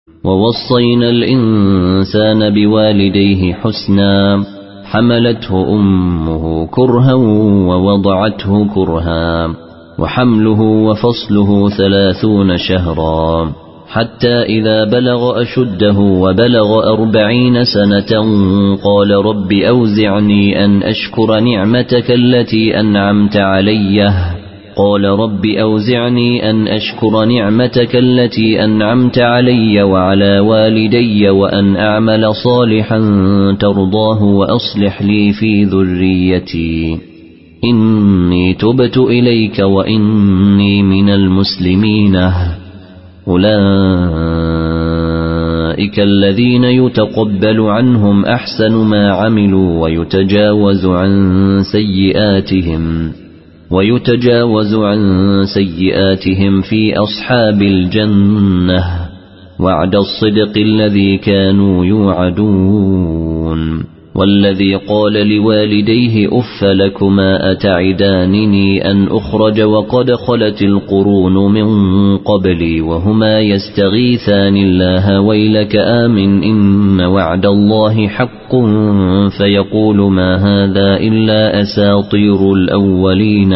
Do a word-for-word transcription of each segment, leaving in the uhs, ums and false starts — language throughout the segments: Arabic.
ووصينا الإنسان بوالديه حسنا حملته أمه كرها ووضعته كرها وحمله وفصله ثلاثون شهرا حتى إذا بلغ أشده وبلغ أربعين سنة قال رب أوزعني أن أشكر نعمتك التي أنعمت علي قال رب أوزعني أن أشكر نعمتك التي أنعمت علي وعلى والدي وأن أعمل صالحا ترضاه وأصلح لي في ذريتي إني تبت إليك وإني من المسلمين أولئك الذين يتقبل عنهم أحسن ما عملوا ويتجاوز عن سيئاتهم ويتجاوز عن سيئاتهم في أصحاب الجنة وعد الصدق الذي كانوا يوعدون والذي قال لوالديه أف لكما أتعدانني أن أخرج وقد خلت القرون من قبلي وهما يستغيثان الله ويلك آمن إن وعد الله حق فيقول ما هذا إلا أساطير الأولين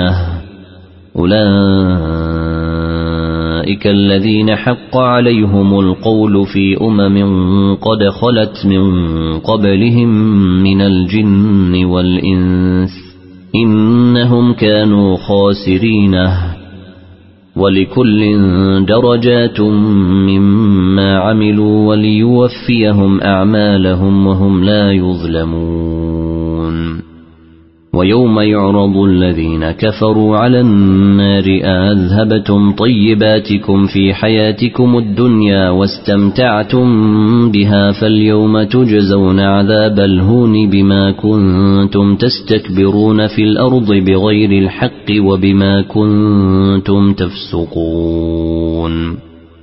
أولئك الذين حق عليهم القول في أمم قد خلت من قبلهم من الجن والإنس إنهم كانوا خاسرين ولكل درجات مما عملوا وليوفيهم أعمالهم وهم لا يظلمون ويوم يعرض الذين كفروا على النار أذهبتم طيباتكم في حياتكم الدنيا واستمتعتم بها فاليوم تجزون عذاب الهون بما كنتم تستكبرون في الأرض بغير الحق وبما كنتم تفسقون